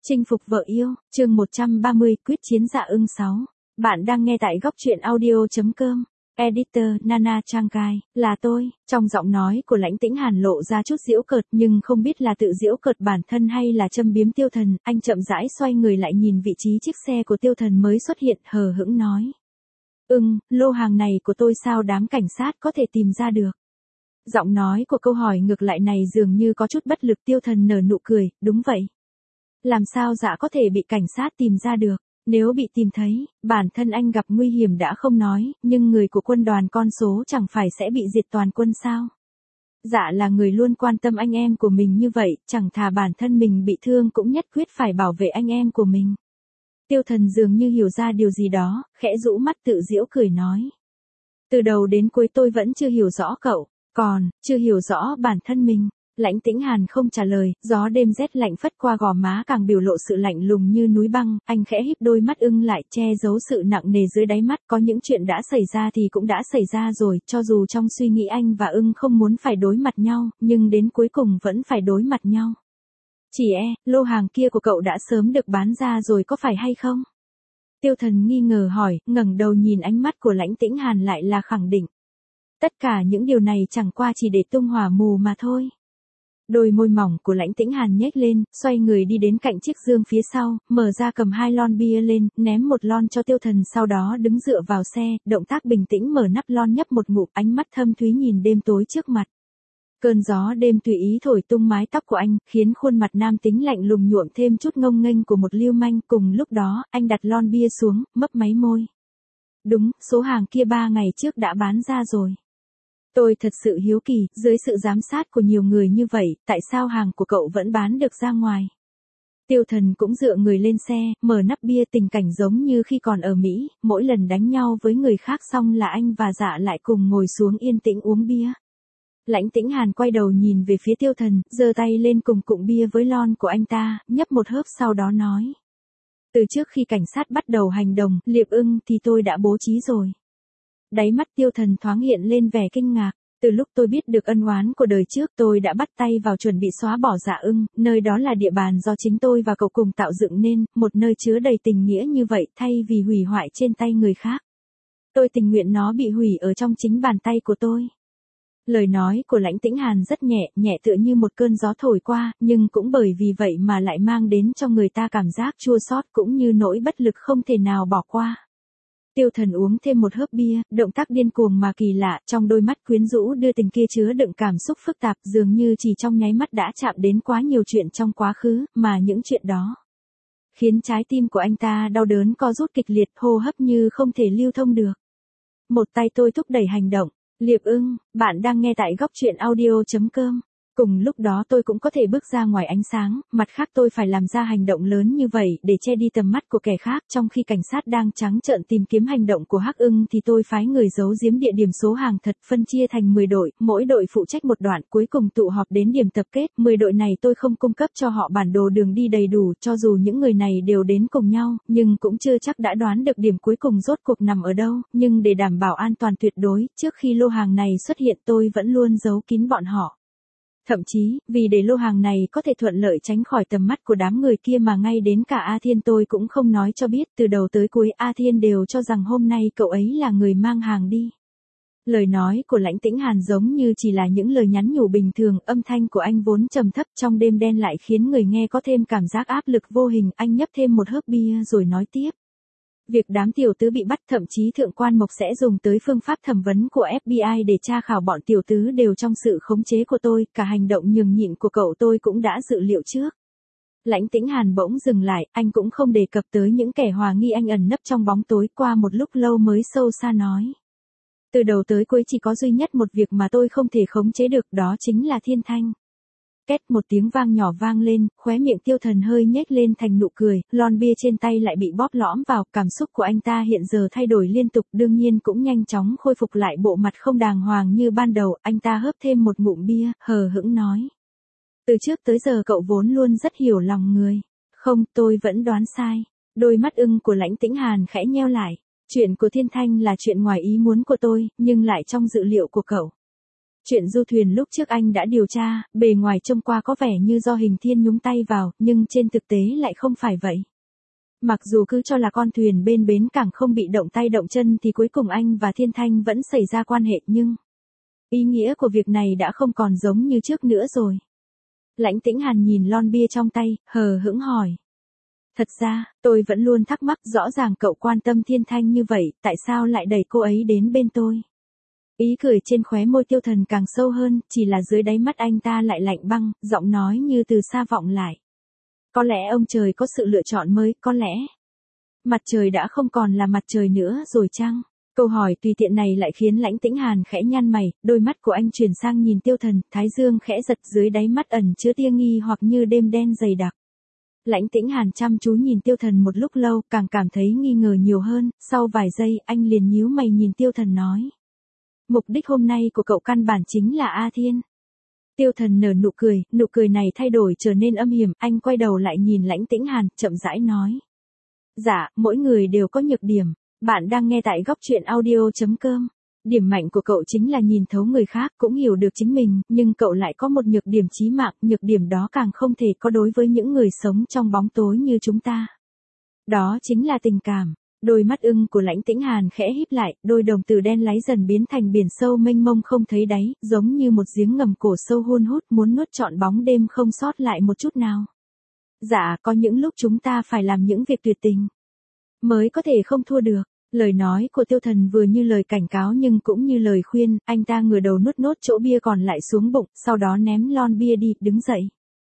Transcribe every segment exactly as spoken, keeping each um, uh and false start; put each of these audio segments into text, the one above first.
Chinh phục vợ yêu, chương một trăm ba mươi, quyết chiến dạ ưng sáu. Bạn đang nghe tại góc truyện audio chấm com. Editor Nana Changai, là tôi. Trong giọng nói của Lãnh Tĩnh Hàn lộ ra chút giễu cợt, nhưng không biết là tự giễu cợt bản thân hay là châm biếm Tiêu Thần. Anh chậm rãi xoay người lại nhìn vị trí chiếc xe của Tiêu Thần mới xuất hiện, hờ hững nói: Ưng, lô hàng này của tôi sao đám cảnh sát có thể tìm ra được? Giọng nói của câu hỏi ngược lại này dường như có chút bất lực. Tiêu Thần nở nụ cười: Đúng vậy. Làm sao dạ có thể bị cảnh sát tìm ra được? Nếu bị tìm thấy, bản thân anh gặp nguy hiểm đã không nói, nhưng người của quân đoàn con số chẳng phải sẽ bị diệt toàn quân sao? Dạ là người luôn quan tâm anh em của mình như vậy, chẳng thà bản thân mình bị thương cũng nhất quyết phải bảo vệ anh em của mình. Tiêu Thần dường như hiểu ra điều gì đó, khẽ rũ mắt tự giễu cười nói: Từ đầu đến cuối tôi vẫn chưa hiểu rõ cậu, còn, chưa hiểu rõ bản thân mình. Lãnh Tĩnh Hàn không trả lời, gió đêm rét lạnh phất qua gò má càng biểu lộ sự lạnh lùng như núi băng, anh khẽ híp đôi mắt Ưng lại, che giấu sự nặng nề dưới đáy mắt. Có những chuyện đã xảy ra thì cũng đã xảy ra rồi, cho dù trong suy nghĩ anh và Ưng không muốn phải đối mặt nhau, nhưng đến cuối cùng vẫn phải đối mặt nhau. Chỉ e, lô hàng kia của cậu đã sớm được bán ra rồi có phải hay không? Tiêu Thần nghi ngờ hỏi, ngẩng đầu nhìn ánh mắt của Lãnh Tĩnh Hàn lại là khẳng định. Tất cả những điều này chẳng qua chỉ để tung hỏa mù mà thôi. Đôi môi mỏng của Lãnh Tĩnh Hàn nhếch lên, xoay người đi đến cạnh chiếc giường phía sau, mở ra cầm hai lon bia lên, ném một lon cho Tiêu Thần, sau đó đứng dựa vào xe, động tác bình tĩnh mở nắp lon nhấp một ngụm, ánh mắt thâm thúy nhìn đêm tối trước mặt. Cơn gió đêm tùy ý thổi tung mái tóc của anh, khiến khuôn mặt nam tính lạnh lùng nhuộm thêm chút ngông nghênh của một lưu manh. Cùng lúc đó, anh đặt lon bia xuống, mấp máy môi. Đúng, số hàng kia ba ngày trước đã bán ra rồi. Tôi thật sự hiếu kỳ, dưới sự giám sát của nhiều người như vậy, tại sao hàng của cậu vẫn bán được ra ngoài? Tiêu Thần cũng dựa người lên xe, mở nắp bia, tình cảnh giống như khi còn ở Mỹ, mỗi lần đánh nhau với người khác xong là anh và Dạ lại cùng ngồi xuống yên tĩnh uống bia. Lãnh Tĩnh Hàn quay đầu nhìn về phía Tiêu Thần, giơ tay lên cùng cụm bia với lon của anh ta, nhấp một hớp sau đó nói. Từ trước khi cảnh sát bắt đầu hành động, Liệp Ưng thì tôi đã bố trí rồi. Đáy mắt Tiêu Thần thoáng hiện lên vẻ kinh ngạc. Từ lúc tôi biết được ân oán của đời trước, tôi đã bắt tay vào chuẩn bị xóa bỏ Dạ Ưng, nơi đó là địa bàn do chính tôi và cậu cùng tạo dựng nên, một nơi chứa đầy tình nghĩa như vậy, thay vì hủy hoại trên tay người khác. Tôi tình nguyện nó bị hủy ở trong chính bàn tay của tôi. Lời nói của Lãnh Tĩnh Hàn rất nhẹ, nhẹ tựa như một cơn gió thổi qua, nhưng cũng bởi vì vậy mà lại mang đến cho người ta cảm giác chua xót cũng như nỗi bất lực không thể nào bỏ qua. Tiêu Thần uống thêm một hớp bia, động tác điên cuồng mà kỳ lạ, trong đôi mắt quyến rũ đưa tình kia chứa đựng cảm xúc phức tạp, dường như chỉ trong nháy mắt đã chạm đến quá nhiều chuyện trong quá khứ, mà những chuyện đó khiến trái tim của anh ta đau đớn co rút kịch liệt, hô hấp như không thể lưu thông được. Một tay tôi thúc đẩy hành động. Liệp Ưng, bạn đang nghe tại góc truyện audio chấm com. Cùng lúc đó tôi cũng có thể bước ra ngoài ánh sáng, mặt khác tôi phải làm ra hành động lớn như vậy để che đi tầm mắt của kẻ khác. Trong khi cảnh sát đang trắng trợn tìm kiếm hành động của Hắc Ưng thì tôi phái người giấu giếm địa điểm số hàng thật, phân chia thành mười đội, mỗi đội phụ trách một đoạn, cuối cùng tụ họp đến điểm tập kết. mười đội này tôi không cung cấp cho họ bản đồ đường đi đầy đủ, cho dù những người này đều đến cùng nhau, nhưng cũng chưa chắc đã đoán được điểm cuối cùng rốt cuộc nằm ở đâu. Nhưng để đảm bảo an toàn tuyệt đối, trước khi lô hàng này xuất hiện tôi vẫn luôn giấu kín bọn họ. Thậm chí, vì để lô hàng này có thể thuận lợi tránh khỏi tầm mắt của đám người kia mà ngay đến cả A Thiên tôi cũng không nói cho biết, từ đầu tới cuối A Thiên đều cho rằng hôm nay cậu ấy là người mang hàng đi. Lời nói của Lãnh Tĩnh Hàn giống như chỉ là những lời nhắn nhủ bình thường, âm thanh của anh vốn trầm thấp trong đêm đen lại khiến người nghe có thêm cảm giác áp lực vô hình. Anh nhấp thêm một hớp bia rồi nói tiếp. Việc đám tiểu tứ bị bắt, thậm chí thượng quan Mộc sẽ dùng tới phương pháp thẩm vấn của F B I để tra khảo bọn tiểu tứ đều trong sự khống chế của tôi, cả hành động nhường nhịn của cậu tôi cũng đã dự liệu trước. Lãnh Tĩnh Hàn bỗng dừng lại, anh cũng không đề cập tới những kẻ hòa nghi anh ẩn nấp trong bóng tối, qua một lúc lâu mới sâu xa nói. Từ đầu tới cuối chỉ có duy nhất một việc mà tôi không thể khống chế được, đó chính là Thiên Thanh. Két một tiếng vang nhỏ vang lên, khóe miệng Tiêu Thần hơi nhếch lên thành nụ cười, lon bia trên tay lại bị bóp lõm vào, cảm xúc của anh ta hiện giờ thay đổi liên tục, đương nhiên cũng nhanh chóng khôi phục lại bộ mặt không đàng hoàng như ban đầu. Anh ta hớp thêm một ngụm bia, hờ hững nói. Từ trước tới giờ cậu vốn luôn rất hiểu lòng người. Không, tôi vẫn đoán sai. Đôi mắt ưng của Lãnh Tĩnh Hàn khẽ nheo lại. Chuyện của Thiên Thanh là chuyện ngoài ý muốn của tôi, nhưng lại trong dự liệu của cậu. Chuyện du thuyền lúc trước anh đã điều tra, bề ngoài trông qua có vẻ như do Hình Thiên nhúng tay vào, nhưng trên thực tế lại không phải vậy. Mặc dù cứ cho là con thuyền bên bến cảng không bị động tay động chân thì cuối cùng anh và Thiên Thanh vẫn xảy ra quan hệ nhưng... ý nghĩa của việc này đã không còn giống như trước nữa rồi. Lãnh Tĩnh Hàn nhìn lon bia trong tay, hờ hững hỏi. Thật ra, tôi vẫn luôn thắc mắc rõ ràng cậu quan tâm Thiên Thanh như vậy, tại sao lại đẩy cô ấy đến bên tôi? Ý cười trên khóe môi Tiêu Thần càng sâu hơn, chỉ là dưới đáy mắt anh ta lại lạnh băng, giọng nói như từ xa vọng lại. Có lẽ ông trời có sự lựa chọn mới, có lẽ. Mặt trời đã không còn là mặt trời nữa rồi chăng? Câu hỏi tùy tiện này lại khiến Lãnh Tĩnh Hàn khẽ nhăn mày, đôi mắt của anh chuyển sang nhìn Tiêu Thần, thái dương khẽ giật dưới đáy mắt ẩn chứa tia nghi hoặc như đêm đen dày đặc. Lãnh Tĩnh Hàn chăm chú nhìn Tiêu Thần một lúc lâu, càng cảm thấy nghi ngờ nhiều hơn, sau vài giây anh liền nhíu mày nhìn Tiêu Thần nói. Mục đích hôm nay của cậu căn bản chính là A Thiên. Tiêu Thần nở nụ cười, nụ cười này thay đổi trở nên âm hiểm, anh quay đầu lại nhìn Lãnh Tĩnh Hàn, chậm rãi nói. Dạ, mỗi người đều có nhược điểm. Bạn đang nghe tại góc truyện audio chấm com. Điểm mạnh của cậu chính là nhìn thấu người khác, cũng hiểu được chính mình, nhưng cậu lại có một nhược điểm chí mạng, nhược điểm đó càng không thể có đối với những người sống trong bóng tối như chúng ta. Đó chính là tình cảm. Đôi mắt ưng của Lãnh Tĩnh Hàn khẽ híp lại, đôi đồng tử đen láy dần biến thành biển sâu mênh mông không thấy đáy, giống như một giếng ngầm cổ sâu hun hút muốn nuốt trọn bóng đêm không sót lại một chút nào. Dạ, có những lúc chúng ta phải làm những việc tuyệt tình, mới có thể không thua được. Lời nói của Tiêu Thần vừa như lời cảnh cáo nhưng cũng như lời khuyên, anh ta ngửa đầu nuốt nốt chỗ bia còn lại xuống bụng, sau đó ném lon bia đi, đứng dậy.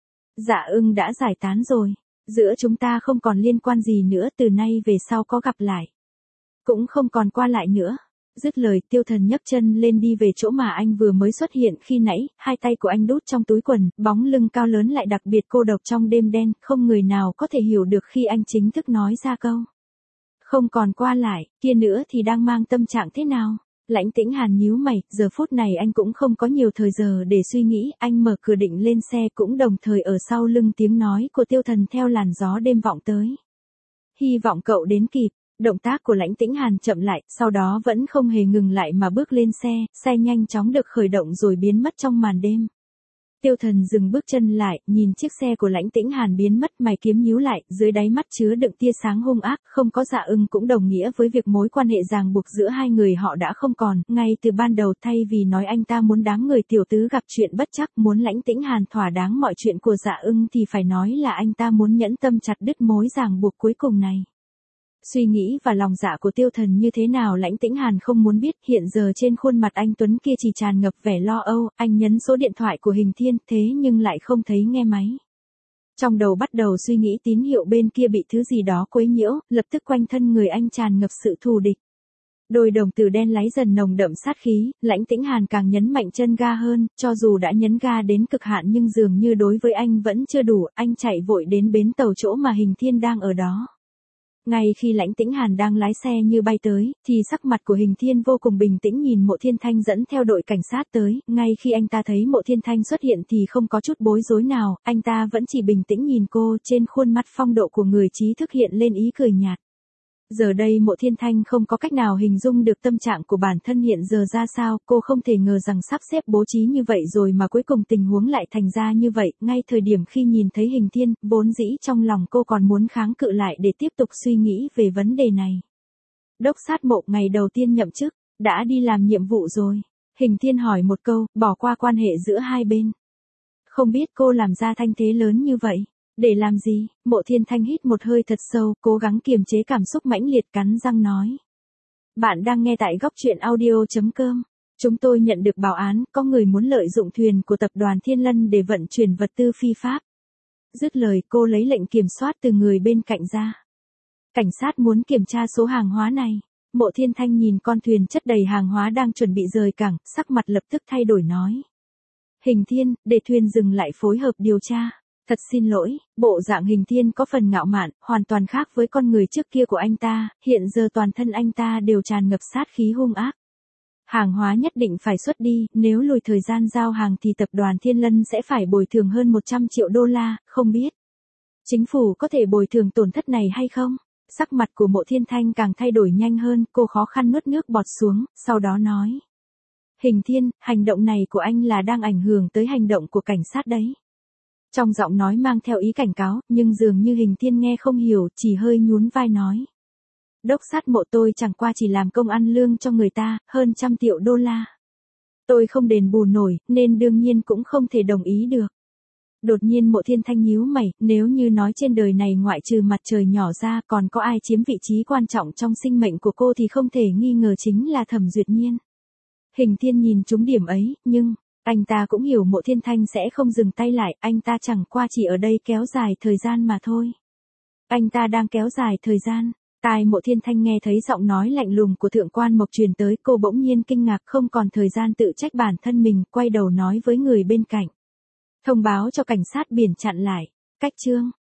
Dạ ưng đã giải tán rồi. Giữa chúng ta không còn liên quan gì nữa, từ nay về sau có gặp lại. Cũng không còn qua lại nữa. Dứt lời, Tiêu Thần nhấc chân lên đi về chỗ mà anh vừa mới xuất hiện khi nãy, hai tay của anh đút trong túi quần, bóng lưng cao lớn lại đặc biệt cô độc trong đêm đen, không người nào có thể hiểu được khi anh chính thức nói ra câu. Không còn qua lại, kia nữa thì đang mang tâm trạng thế nào? Lãnh Tĩnh Hàn nhíu mày, giờ phút này anh cũng không có nhiều thời giờ để suy nghĩ, anh mở cửa định lên xe cũng đồng thời ở sau lưng tiếng nói của Tiêu Thần theo làn gió đêm vọng tới. Hy vọng cậu đến kịp, động tác của Lãnh Tĩnh Hàn chậm lại, sau đó vẫn không hề ngừng lại mà bước lên xe, xe nhanh chóng được khởi động rồi biến mất trong màn đêm. Tiêu Thần dừng bước chân lại, nhìn chiếc xe của Lãnh Tĩnh Hàn biến mất, mày kiếm nhíu lại, dưới đáy mắt chứa đựng tia sáng hung ác, không có Dạ Ưng cũng đồng nghĩa với việc mối quan hệ ràng buộc giữa hai người họ đã không còn, ngay từ ban đầu thay vì nói anh ta muốn đám người tiểu tứ gặp chuyện bất trắc, muốn Lãnh Tĩnh Hàn thỏa đáng mọi chuyện của Dạ Ưng thì phải nói là anh ta muốn nhẫn tâm chặt đứt mối ràng buộc cuối cùng này. Suy nghĩ và lòng dạ của Tiêu Thần như thế nào Lãnh Tĩnh Hàn không muốn biết, hiện giờ trên khuôn mặt anh Tuấn kia chỉ tràn ngập vẻ lo âu, anh nhấn số điện thoại của Hình Thiên, thế nhưng lại không thấy nghe máy. Trong đầu bắt đầu suy nghĩ tín hiệu bên kia bị thứ gì đó quấy nhiễu, lập tức quanh thân người anh tràn ngập sự thù địch. Đôi đồng tử đen láy dần nồng đậm sát khí, Lãnh Tĩnh Hàn càng nhấn mạnh chân ga hơn, cho dù đã nhấn ga đến cực hạn nhưng dường như đối với anh vẫn chưa đủ, anh chạy vội đến bến tàu chỗ mà Hình Thiên đang ở đó. Ngay khi Lãnh Tĩnh Hàn đang lái xe như bay tới, thì sắc mặt của Hình Thiên vô cùng bình tĩnh nhìn Mộ Thiên Thanh dẫn theo đội cảnh sát tới, ngay khi anh ta thấy Mộ Thiên Thanh xuất hiện thì không có chút bối rối nào, anh ta vẫn chỉ bình tĩnh nhìn cô, trên khuôn mặt phong độ của người trí thức hiện lên ý cười nhạt. Giờ đây Mộ Thiên Thanh không có cách nào hình dung được tâm trạng của bản thân hiện giờ ra sao, cô không thể ngờ rằng sắp xếp bố trí như vậy rồi mà cuối cùng tình huống lại thành ra như vậy, ngay thời điểm khi nhìn thấy Hình Thiên, vốn dĩ trong lòng cô còn muốn kháng cự lại để tiếp tục suy nghĩ về vấn đề này. Đốc sát Mộ ngày đầu tiên nhậm chức, đã đi làm nhiệm vụ rồi. Hình Thiên hỏi một câu, bỏ qua quan hệ giữa hai bên. Không biết cô làm ra thanh thế lớn như vậy. Để làm gì? Mộ Thiên Thanh hít một hơi thật sâu, cố gắng kiềm chế cảm xúc mãnh liệt cắn răng nói. Bạn đang nghe tại góc truyện audio chấm com. Chúng tôi nhận được báo án, có người muốn lợi dụng thuyền của tập đoàn Thiên Lân để vận chuyển vật tư phi pháp. Dứt lời cô lấy lệnh kiểm soát từ người bên cạnh ra. Cảnh sát muốn kiểm tra số hàng hóa này. Mộ Thiên Thanh nhìn con thuyền chất đầy hàng hóa đang chuẩn bị rời cảng, sắc mặt lập tức thay đổi nói. Hình Thiên, để thuyền dừng lại phối hợp điều tra. Thật xin lỗi, bộ dạng Hình Thiên có phần ngạo mạn, hoàn toàn khác với con người trước kia của anh ta, hiện giờ toàn thân anh ta đều tràn ngập sát khí hung ác. Hàng hóa nhất định phải xuất đi, nếu lùi thời gian giao hàng thì tập đoàn Thiên Lân sẽ phải bồi thường hơn một trăm triệu đô la, không biết. Chính phủ có thể bồi thường tổn thất này hay không? Sắc mặt của Mộ Thiên Thanh càng thay đổi nhanh hơn, cô khó khăn nuốt nước bọt xuống, sau đó nói. Hình Thiên, hành động này của anh là đang ảnh hưởng tới hành động của cảnh sát đấy. Trong giọng nói mang theo ý cảnh cáo, nhưng dường như Hình Thiên nghe không hiểu, chỉ hơi nhún vai nói. Đốc sát Mộ, tôi chẳng qua chỉ làm công ăn lương cho người ta, hơn trăm triệu đô la. Tôi không đền bù nổi, nên đương nhiên cũng không thể đồng ý được. Đột nhiên Mộ Thiên Thanh nhíu mày, nếu như nói trên đời này ngoại trừ mặt trời nhỏ ra còn có ai chiếm vị trí quan trọng trong sinh mệnh của cô thì không thể nghi ngờ chính là Thẩm Duyệt Nhiên. Hình Thiên nhìn trúng điểm ấy, nhưng, anh ta cũng hiểu Mộ Thiên Thanh sẽ không dừng tay lại, anh ta chẳng qua chỉ ở đây kéo dài thời gian mà thôi. Anh ta đang kéo dài thời gian. Tai Mộ Thiên Thanh nghe thấy giọng nói lạnh lùng của Thượng quan Mộc truyền tới, cô bỗng nhiên kinh ngạc, không còn thời gian tự trách bản thân mình, quay đầu nói với người bên cạnh. Thông báo cho cảnh sát biển chặn lại. Cách chương